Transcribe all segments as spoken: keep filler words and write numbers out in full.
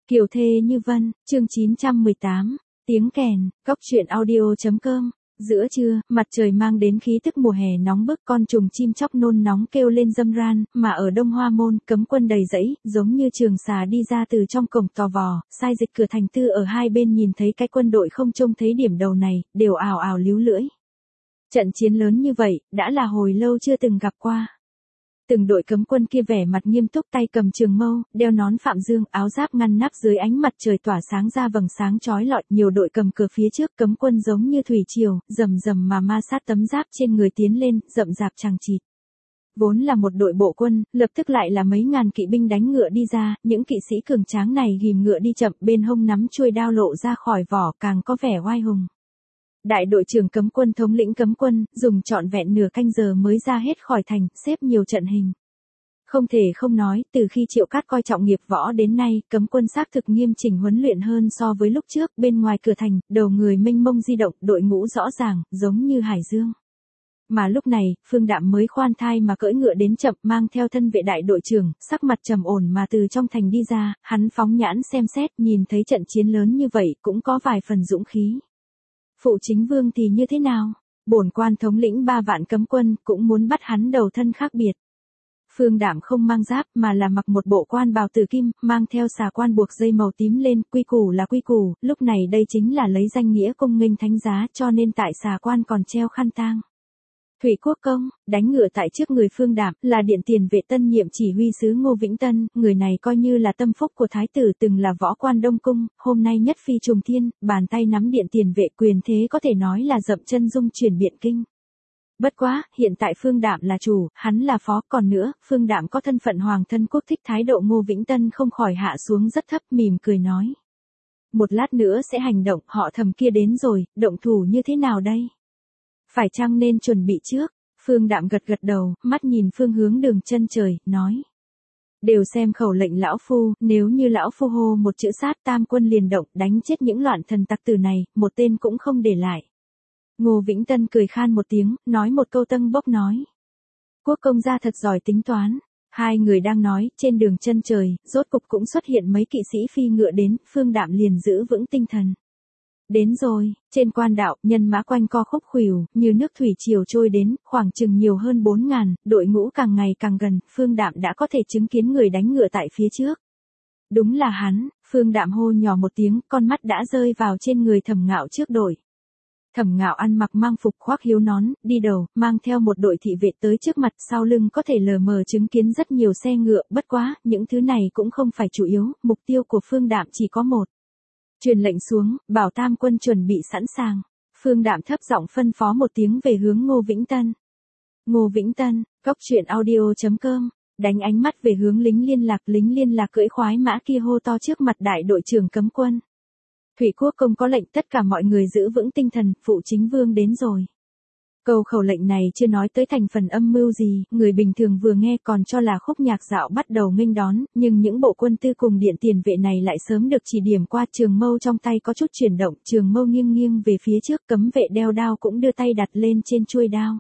Kiều thê như vân, chương chín trăm mười tám, tiếng kèn, cóc truyện audio.com. Giữa trưa, mặt trời mang đến khí tức mùa hè nóng bức, con trùng chim chóc nôn nóng kêu lên râm ran, mà ở Đông Hoa Môn, cấm quân đầy rẫy, giống như trường xà đi ra từ trong cổng tò vò, sai dịch cửa thành tư ở hai bên nhìn thấy cái quân đội không trông thấy điểm đầu này, đều ào ào líu lưỡi. Trận chiến lớn như vậy, đã là hồi lâu chưa từng gặp qua. Từng đội cấm quân kia vẻ mặt nghiêm túc, tay cầm trường mâu, đeo nón phạm dương, áo giáp ngăn nắp dưới ánh mặt trời tỏa sáng ra vầng sáng chói lọi, nhiều đội cầm cờ phía trước, cấm quân giống như thủy triều, rầm rầm mà ma sát tấm giáp trên người tiến lên, rậm rạp chằng chịt. Vốn là một đội bộ quân, lập tức lại là mấy ngàn kỵ binh đánh ngựa đi ra, những kỵ sĩ cường tráng này ghìm ngựa đi chậm, bên hông nắm chuôi đao lộ ra khỏi vỏ, càng có vẻ oai hùng. Đại đội trưởng cấm quân thống lĩnh cấm quân, dùng trọn vẹn nửa canh giờ mới ra hết khỏi thành, xếp nhiều trận hình. Không thể không nói, từ khi Triệu Cát coi trọng nghiệp võ đến nay, cấm quân xác thực nghiêm chỉnh huấn luyện hơn so với lúc trước, bên ngoài cửa thành, đầu người mênh mông di động, đội ngũ rõ ràng, giống như hải dương. Mà lúc này, Phương Đạm mới khoan thai mà cưỡi ngựa đến chậm, mang theo thân vệ đại đội trưởng, sắc mặt trầm ổn mà từ trong thành đi ra, hắn phóng nhãn xem xét, nhìn thấy trận chiến lớn như vậy, cũng có vài phần dũng khí. Phụ chính vương thì như thế nào? Bổn quan thống lĩnh ba vạn cấm quân, cũng muốn bắt hắn đầu thân khác biệt. Phương Đạm không mang giáp mà là mặc một bộ quan bào tử kim, mang theo xà quan buộc dây màu tím lên, quy củ là quy củ, lúc này đây chính là lấy danh nghĩa cung nghênh thánh giá, cho nên tại xà quan còn treo khăn tang. Thủy Quốc Công, đánh ngựa tại trước người Phương Đạm, là điện tiền vệ tân nhiệm chỉ huy sứ Ngô Vĩnh Tân, người này coi như là tâm phúc của thái tử, từng là võ quan Đông Cung, hôm nay nhất phi trùng thiên, bàn tay nắm điện tiền vệ, quyền thế có thể nói là dậm chân dung chuyển biện kinh. Bất quá, hiện tại Phương Đạm là chủ, hắn là phó, còn nữa, Phương Đạm có thân phận hoàng thân quốc thích, thái độ Ngô Vĩnh Tân không khỏi hạ xuống rất thấp, mỉm cười nói. Một lát nữa sẽ hành động, họ Thầm kia đến rồi, động thủ như thế nào đây? Phải chăng nên chuẩn bị trước? Phương Đạm gật gật đầu, mắt nhìn phương hướng đường chân trời, nói. Đều xem khẩu lệnh lão phu, nếu như lão phu hô một chữ sát, tam quân liền động, đánh chết những loạn thần tặc tử này, một tên cũng không để lại. Ngô Vĩnh Tân cười khan một tiếng, nói một câu tâng bốc nói. Quốc công gia thật giỏi tính toán. Hai người đang nói, trên đường chân trời, rốt cục cũng xuất hiện mấy kỵ sĩ phi ngựa đến, Phương Đạm liền giữ vững tinh thần. Đến rồi, trên quan đạo, nhân mã quanh co khúc khuỷu, như nước thủy triều trôi đến, khoảng chừng nhiều hơn bốn ngàn, đội ngũ càng ngày càng gần, Phương Đạm đã có thể chứng kiến người đánh ngựa tại phía trước. Đúng là hắn, Phương Đạm hô nhỏ một tiếng, con mắt đã rơi vào trên người Thẩm Ngạo trước đội. Thẩm Ngạo ăn mặc mang phục khoác hiếu nón, đi đầu, mang theo một đội thị vệ tới trước mặt, sau lưng có thể lờ mờ chứng kiến rất nhiều xe ngựa, bất quá, những thứ này cũng không phải chủ yếu, mục tiêu của Phương Đạm chỉ có một. Truyền lệnh xuống, bảo tam quân chuẩn bị sẵn sàng. Phương Đạm thấp giọng phân phó một tiếng về hướng Ngô Vĩnh Tân. Ngô Vĩnh Tân, cóc truyện audio.com, đánh ánh mắt về hướng lính liên lạc, lính liên lạc cưỡi khoái mã kia hô to trước mặt đại đội trưởng cấm quân. Thủy Quốc Công có lệnh tất cả mọi người giữ vững tinh thần, phụ chính vương đến rồi. Câu khẩu lệnh này chưa nói tới thành phần âm mưu gì, người bình thường vừa nghe còn cho là khúc nhạc dạo bắt đầu nghênh đón, nhưng những bộ quân tư cùng điện tiền vệ này lại sớm được chỉ điểm qua, trường mâu trong tay có chút chuyển động, trường mâu nghiêng nghiêng về phía trước, cấm vệ đeo đao cũng đưa tay đặt lên trên chuôi đao.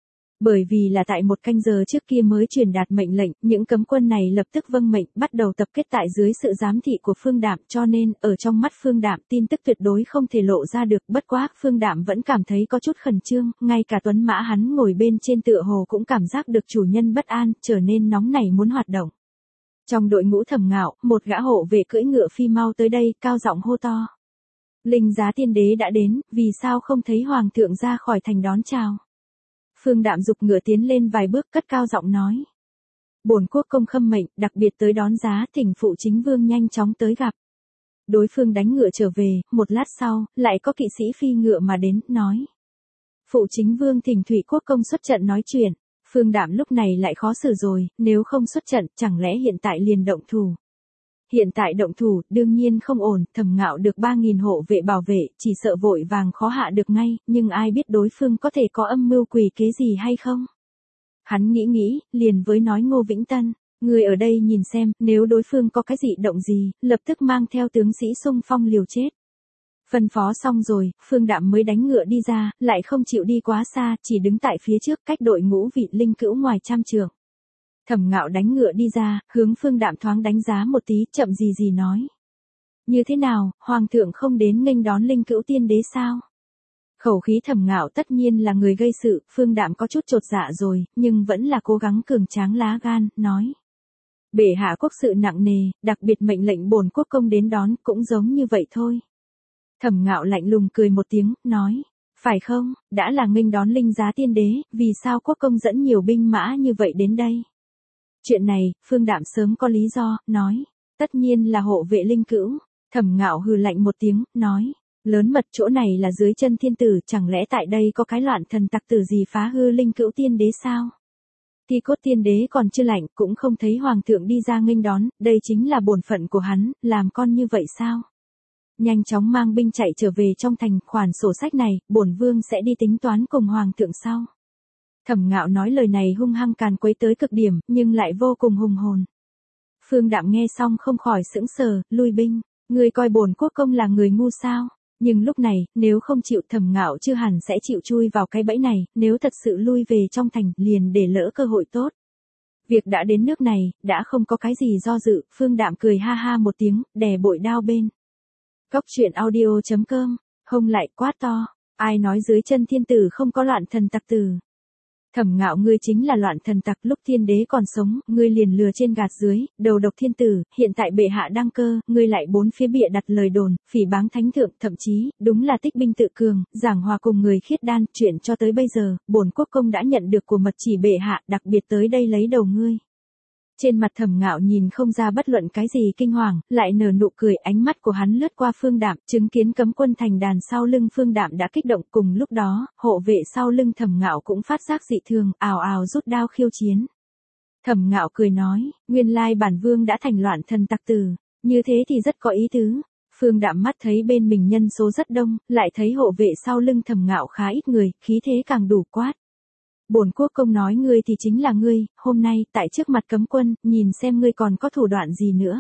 Bởi vì là tại một canh giờ trước kia mới truyền đạt mệnh lệnh, những cấm quân này lập tức vâng mệnh, bắt đầu tập kết tại dưới sự giám thị của Phương Đạm, cho nên, ở trong mắt Phương Đạm tin tức tuyệt đối không thể lộ ra được, bất quá, Phương Đạm vẫn cảm thấy có chút khẩn trương, ngay cả tuấn mã hắn ngồi bên trên tựa hồ cũng cảm giác được chủ nhân bất an, trở nên nóng nảy muốn hoạt động. Trong đội ngũ Thẩm Ngạo, một gã hộ vệ cưỡi ngựa phi mau tới đây, cao giọng hô to. Linh giá tiên đế đã đến, vì sao không thấy hoàng thượng ra khỏi thành đón chào? Phương Đạm giục ngựa tiến lên vài bước, cất cao giọng nói. Bổn quốc công khâm mệnh, đặc biệt tới đón giá, thỉnh phụ chính vương nhanh chóng tới gặp. Đối phương đánh ngựa trở về, một lát sau, lại có kỵ sĩ phi ngựa mà đến, nói. Phụ chính vương thỉnh Thủy Quốc Công xuất trận nói chuyện. Phương Đạm lúc này lại khó xử rồi, nếu không xuất trận, chẳng lẽ hiện tại liền động thủ. Hiện tại động thủ, đương nhiên không ổn, Thẩm Ngạo được ba nghìn hộ vệ bảo vệ, chỉ sợ vội vàng khó hạ được ngay, nhưng ai biết đối phương có thể có âm mưu quỷ kế gì hay không? Hắn nghĩ nghĩ, liền với nói Ngô Vĩnh Tân, người ở đây nhìn xem, nếu đối phương có cái dị động gì, lập tức mang theo tướng sĩ xung phong liều chết. Phân phó xong rồi, Phương Đạm mới đánh ngựa đi ra, lại không chịu đi quá xa, chỉ đứng tại phía trước cách đội ngũ vị linh cữu ngoài trăm trượng. Thẩm Ngạo đánh ngựa đi ra, hướng Phương Đạm thoáng đánh giá một tí, chậm gì gì nói. Như thế nào, hoàng thượng không đến nghênh đón Linh Cữu Tiên Đế sao? Khẩu khí Thẩm Ngạo tất nhiên là người gây sự, Phương Đạm có chút chột dạ rồi, nhưng vẫn là cố gắng cường tráng lá gan, nói. Bệ hạ quốc sự nặng nề, đặc biệt mệnh lệnh bổn quốc công đến đón, cũng giống như vậy thôi. Thẩm Ngạo lạnh lùng cười một tiếng, nói. Phải không, đã là nghênh đón Linh Giá Tiên Đế, vì sao quốc công dẫn nhiều binh mã như vậy đến đây? Chuyện này, Phương Đạm sớm có lý do, nói. Tất nhiên là hộ vệ Linh Cữu. Thẩm Ngạo hừ lạnh một tiếng, nói. Lớn mật chỗ này là dưới chân thiên tử, chẳng lẽ tại đây có cái loạn thần tặc tử gì phá hư Linh Cữu Tiên Đế sao? Thi cốt tiên đế còn chưa lạnh, cũng không thấy hoàng thượng đi ra nghênh đón, đây chính là bổn phận của hắn, làm con như vậy sao? Nhanh chóng mang binh chạy trở về trong thành, khoản sổ sách này, bổn vương sẽ đi tính toán cùng hoàng thượng sau. Thẩm Ngạo nói lời này hung hăng càn quấy tới cực điểm, nhưng lại vô cùng hùng hồn. Phương Đạm nghe xong không khỏi sững sờ, lui binh, người coi bổn quốc công là người ngu sao? Nhưng lúc này, nếu không chịu Thẩm Ngạo chưa hẳn sẽ chịu chui vào cái bẫy này, nếu thật sự lui về trong thành, liền để lỡ cơ hội tốt. Việc đã đến nước này, đã không có cái gì do dự, Phương Đạm cười ha ha một tiếng, đè bội đao bên. Cóc truyện audio chấm com, hông lại quát to, ai nói dưới chân thiên tử không có loạn thần tặc tử. Thẩm Ngạo ngươi chính là loạn thần tặc, lúc thiên đế còn sống, ngươi liền lừa trên gạt dưới, đầu độc thiên tử, hiện tại bệ hạ đăng cơ, ngươi lại bốn phía bịa đặt lời đồn, phỉ báng thánh thượng, thậm chí, đúng là tích binh tự cường, giảng hòa cùng người khiết đan, chuyện cho tới bây giờ, bổn quốc công đã nhận được của mật chỉ bệ hạ, đặc biệt tới đây lấy đầu ngươi. Trên mặt Thẩm Ngạo nhìn không ra bất luận cái gì kinh hoàng, lại nở nụ cười, ánh mắt của hắn lướt qua Phương Đạm, chứng kiến cấm quân thành đàn sau lưng Phương Đạm đã kích động, cùng lúc đó, hộ vệ sau lưng Thẩm Ngạo cũng phát giác dị thường, ào ào rút đao khiêu chiến. Thẩm Ngạo cười nói, nguyên lai bản vương đã thành loạn thần tặc tử, như thế thì rất có ý tứ. Phương Đạm mắt thấy bên mình nhân số rất đông, lại thấy hộ vệ sau lưng Thẩm Ngạo khá ít người, khí thế càng đủ quát. Bổn quốc công nói ngươi thì chính là ngươi, hôm nay, tại trước mặt cấm quân, nhìn xem ngươi còn có thủ đoạn gì nữa.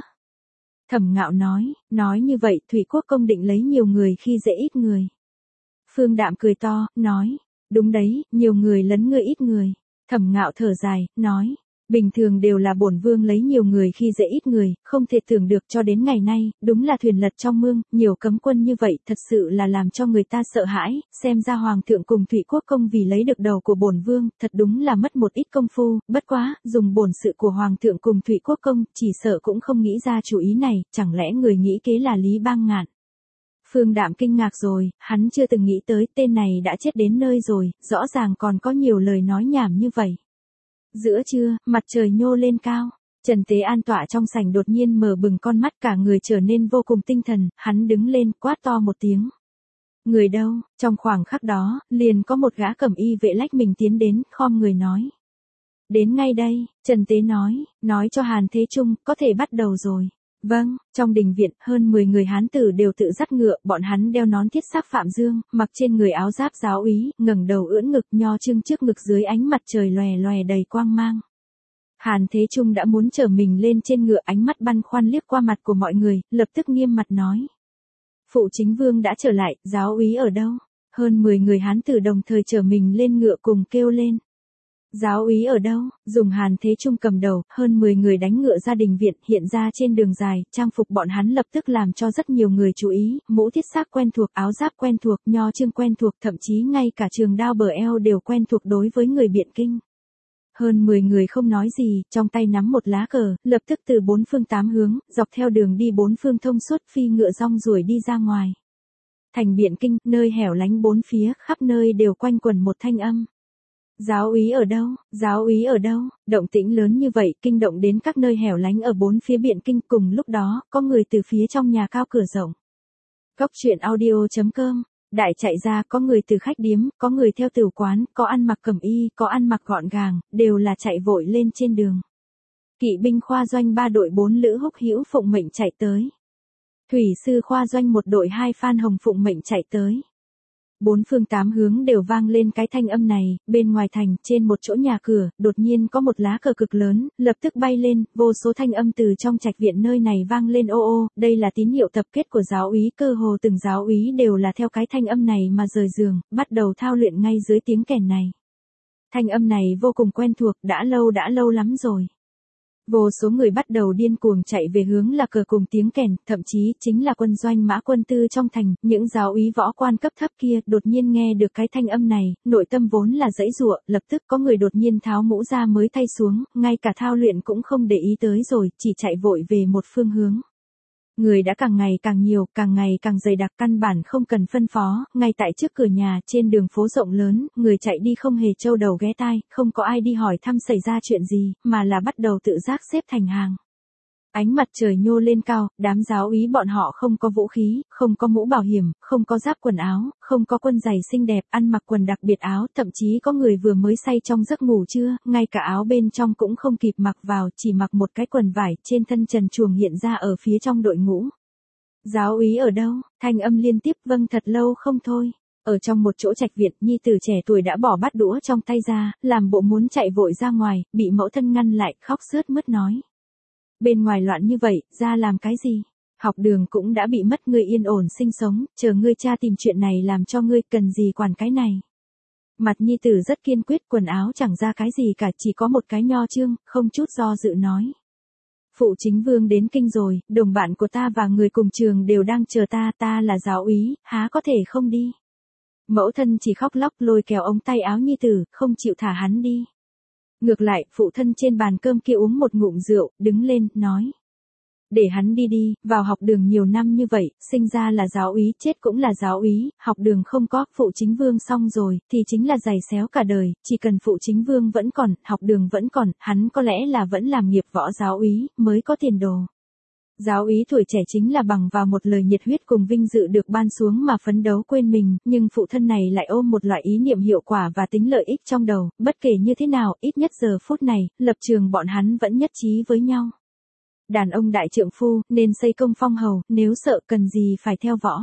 Thẩm Ngạo nói, nói như vậy, Thủy quốc công định lấy nhiều người khi dễ ít người. Phương Đạm cười to, nói, đúng đấy, nhiều người lấn ngươi ít người. Thẩm Ngạo thở dài, nói, bình thường đều là bổn vương lấy nhiều người khi dễ ít người, không thể tưởng được cho đến ngày nay, đúng là thuyền lật trong mương, nhiều cấm quân như vậy, thật sự là làm cho người ta sợ hãi, xem ra hoàng thượng cùng Thủy quốc công vì lấy được đầu của bổn vương, thật đúng là mất một ít công phu, bất quá, dùng bổn sự của hoàng thượng cùng Thủy quốc công, chỉ sợ cũng không nghĩ ra chủ ý này, chẳng lẽ người nghĩ kế là Lý Bang Ngạn. Phương Đạm kinh ngạc rồi, hắn chưa từng nghĩ tới tên này đã chết đến nơi rồi, rõ ràng còn có nhiều lời nói nhảm như vậy. Giữa trưa, mặt trời nhô lên cao, Trần Tế An tọa trong sảnh đột nhiên mở bừng con mắt, cả người trở nên vô cùng tinh thần, hắn đứng lên, quát to một tiếng. Người đâu, trong khoảng khắc đó, liền có một gã cẩm y vệ lách mình tiến đến, khom người nói. Đến ngay đây, Trần Tế nói, nói cho Hàn Thế Trung, có thể bắt đầu rồi. Vâng, trong đình viện, hơn mười người hán tử đều tự dắt ngựa, bọn hắn đeo nón thiết sắc phạm dương, mặc trên người áo giáp giáo úy, ngẩng đầu ưỡn ngực nho trương trước ngực dưới ánh mặt trời lòe lòe đầy quang mang. Hàn Thế Trung đã muốn trở mình lên trên ngựa, ánh mắt băn khoăn liếc qua mặt của mọi người, lập tức nghiêm mặt nói. Phụ chính vương đã trở lại, giáo úy ở đâu? Hơn mười người hán tử đồng thời trở mình lên ngựa cùng kêu lên. Giáo úy ở đâu? Dùng Hàn Thế Trung cầm đầu, hơn mười người đánh ngựa ra đình viện, hiện ra trên đường dài, trang phục bọn hắn lập tức làm cho rất nhiều người chú ý, mũ thiết sắc quen thuộc, áo giáp quen thuộc, nho chương quen thuộc, thậm chí ngay cả trường đao bờ eo đều quen thuộc đối với người Biện Kinh. Hơn mười người không nói gì, trong tay nắm một lá cờ, lập tức từ bốn phương tám hướng, dọc theo đường đi bốn phương thông suốt, phi ngựa rong ruổi đi ra ngoài. Thành Biện Kinh, nơi hẻo lánh bốn phía, khắp nơi đều quanh quẩn một thanh âm. Giáo úy ở đâu? Giáo úy ở đâu? Động tĩnh lớn như vậy, kinh động đến các nơi hẻo lánh ở bốn phía Biện Kinh, cùng lúc đó, có người từ phía trong nhà cao cửa rộng. Cóc truyện audio chấm com, đại chạy ra, có người từ khách điếm, có người theo tửu quán, có ăn mặc cẩm y, có ăn mặc gọn gàng, đều là chạy vội lên trên đường. Kỵ binh khoa doanh ba đội bốn lữ húc hữu phụng mệnh chạy tới. Thủy sư khoa doanh một đội hai Phan Hồng phụng mệnh chạy tới. Bốn phương tám hướng đều vang lên cái thanh âm này, bên ngoài thành, trên một chỗ nhà cửa, đột nhiên có một lá cờ cực lớn, lập tức bay lên, vô số thanh âm từ trong trạch viện nơi này vang lên ô ô, đây là tín hiệu tập kết của giáo úy, cơ hồ từng giáo úy đều là theo cái thanh âm này mà rời giường, bắt đầu thao luyện ngay dưới tiếng kèn này. Thanh âm này vô cùng quen thuộc, đã lâu đã lâu lắm rồi. Vô số người bắt đầu điên cuồng chạy về hướng là cờ cùng tiếng kèn, thậm chí chính là quân doanh mã quân tư trong thành, những giáo úy võ quan cấp thấp kia đột nhiên nghe được cái thanh âm này, nội tâm vốn là dãy giụa, lập tức có người đột nhiên tháo mũ ra mới thay xuống, ngay cả thao luyện cũng không để ý tới rồi, chỉ chạy vội về một phương hướng. Người đã càng ngày càng nhiều, càng ngày càng dày đặc, căn bản không cần phân phó, ngay tại trước cửa nhà, trên đường phố rộng lớn, người chạy đi không hề trâu đầu ghé tai, không có ai đi hỏi thăm xảy ra chuyện gì, mà là bắt đầu tự giác xếp thành hàng. Ánh mặt trời nhô lên cao, đám giáo úy bọn họ không có vũ khí, không có mũ bảo hiểm, không có giáp quần áo, không có quân giày xinh đẹp, ăn mặc quần đặc biệt áo, thậm chí có người vừa mới say trong giấc ngủ trưa, ngay cả áo bên trong cũng không kịp mặc vào, chỉ mặc một cái quần vải, trên thân trần truồng hiện ra ở phía trong đội ngũ. Giáo úy ở đâu? Thanh âm liên tiếp vâng thật lâu không thôi. Ở trong một chỗ trạch viện, nhi tử trẻ tuổi đã bỏ bát đũa trong tay ra, làm bộ muốn chạy vội ra ngoài, bị mẫu thân ngăn lại, khóc sướt mướt nói. Bên ngoài loạn như vậy, ra làm cái gì? Học đường cũng đã bị mất, ngươi yên ổn sinh sống, chờ ngươi cha tìm chuyện này làm cho ngươi, cần gì quản cái này. Mặt nhi tử rất kiên quyết, quần áo chẳng ra cái gì cả, chỉ có một cái nho chương, không chút do dự nói. Phụ chính vương đến kinh rồi, đồng bạn của ta và người cùng trường đều đang chờ ta, ta là giáo úy, há có thể không đi. Mẫu thân chỉ khóc lóc lôi kéo ống tay áo nhi tử, không chịu thả hắn đi. Ngược lại, phụ thân trên bàn cơm kia uống một ngụm rượu, đứng lên, nói. Để hắn đi đi, vào học đường nhiều năm như vậy, sinh ra là giáo úy, chết cũng là giáo úy, học đường không có, phụ chính vương xong rồi, thì chính là giày xéo cả đời, chỉ cần phụ chính vương vẫn còn, học đường vẫn còn, hắn có lẽ là vẫn làm nghiệp võ giáo úy, mới có tiền đồ. Giáo úy tuổi trẻ chính là bằng vào một lời nhiệt huyết cùng vinh dự được ban xuống mà phấn đấu quên mình, nhưng phụ thân này lại ôm một loại ý niệm hiệu quả và tính lợi ích trong đầu, bất kể như thế nào, ít nhất giờ phút này, lập trường bọn hắn vẫn nhất trí với nhau. Đàn ông đại trượng phu, nên xây công phong hầu, nếu sợ cần gì phải theo võ.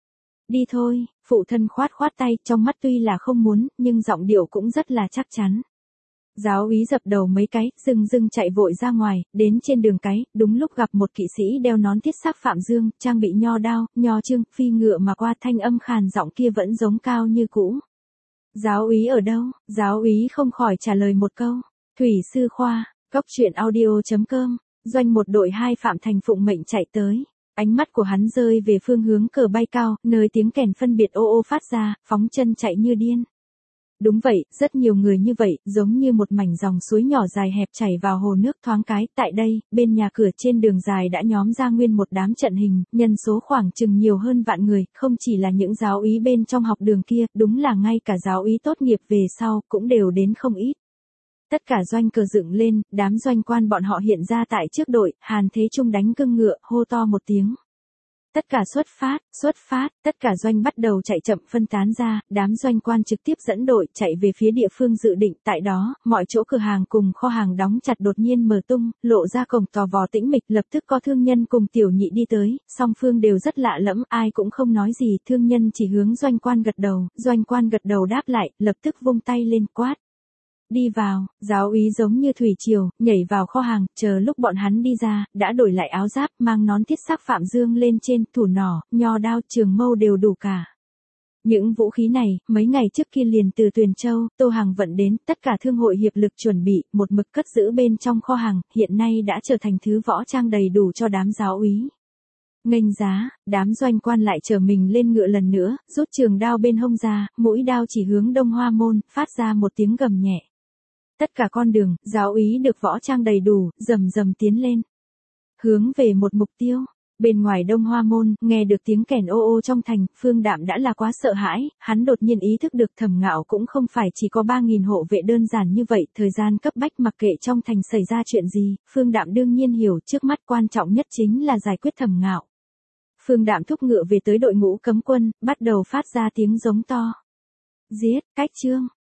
Đi thôi, phụ thân khoát khoát tay, trong mắt tuy là không muốn, nhưng giọng điệu cũng rất là chắc chắn. Giáo úy dập đầu mấy cái, dưng dưng chạy vội ra ngoài, đến trên đường cái, đúng lúc gặp một kỵ sĩ đeo nón thiết sắc Phạm Dương, trang bị nho đao, nho chương, phi ngựa mà qua, thanh âm khàn giọng kia vẫn giống cao như cũ. Giáo úy ở đâu? Giáo úy không khỏi trả lời một câu. Thủy sư Khoa, Cóc truyện audio chấm com, doanh một đội hai Phạm Thành phụng mệnh chạy tới. Ánh mắt của hắn rơi về phương hướng cờ bay cao, nơi tiếng kèn phân biệt ô ô phát ra, phóng chân chạy như điên. Đúng vậy, rất nhiều người như vậy, giống như một mảnh dòng suối nhỏ dài hẹp chảy vào hồ nước thoáng cái. Tại đây, bên nhà cửa trên đường dài đã nhóm ra nguyên một đám trận hình, nhân số khoảng chừng nhiều hơn vạn người, không chỉ là những giáo úy bên trong học đường kia, đúng là ngay cả giáo úy tốt nghiệp về sau, cũng đều đến không ít. Tất cả doanh cờ dựng lên, đám doanh quan bọn họ hiện ra tại trước đội, Hàn Thế Trung đánh cưng ngựa, hô to một tiếng. Tất cả xuất phát, xuất phát, tất cả doanh bắt đầu chạy chậm phân tán ra, đám doanh quan trực tiếp dẫn đội chạy về phía địa phương dự định, tại đó, mọi chỗ cửa hàng cùng kho hàng đóng chặt đột nhiên mở tung, lộ ra cổng tò vò tĩnh mịch, lập tức có thương nhân cùng tiểu nhị đi tới, song phương đều rất lạ lẫm, ai cũng không nói gì, thương nhân chỉ hướng doanh quan gật đầu, doanh quan gật đầu đáp lại, lập tức vung tay lên quát. Đi vào, giáo úy giống như thủy triều, nhảy vào kho hàng, chờ lúc bọn hắn đi ra, đã đổi lại áo giáp, mang nón thiết sắc Phạm Dương lên trên, thủ nỏ, nho đao, trường mâu đều đủ cả. Những vũ khí này, mấy ngày trước kia liền từ Tuyền Châu, Tô Hàng vận đến, tất cả thương hội hiệp lực chuẩn bị, một mực cất giữ bên trong kho hàng, hiện nay đã trở thành thứ võ trang đầy đủ cho đám giáo úy. Nghênh giá, đám doanh quan lại trở mình lên ngựa lần nữa, rút trường đao bên hông ra, mũi đao chỉ hướng Đông Hoa Môn, phát ra một tiếng gầm nhẹ. Tất cả con đường, giáo úy được võ trang đầy đủ, rầm rầm tiến lên. Hướng về một mục tiêu, bên ngoài Đông Hoa Môn, nghe được tiếng kèn ô ô trong thành, Phương Đạm đã là quá sợ hãi, hắn đột nhiên ý thức được Thẩm Ngạo cũng không phải chỉ có ba nghìn hộ vệ đơn giản như vậy, thời gian cấp bách mặc kệ trong thành xảy ra chuyện gì, Phương Đạm đương nhiên hiểu trước mắt quan trọng nhất chính là giải quyết Thẩm Ngạo. Phương Đạm thúc ngựa về tới đội ngũ cấm quân, bắt đầu phát ra tiếng giống to. Giết, cách trương.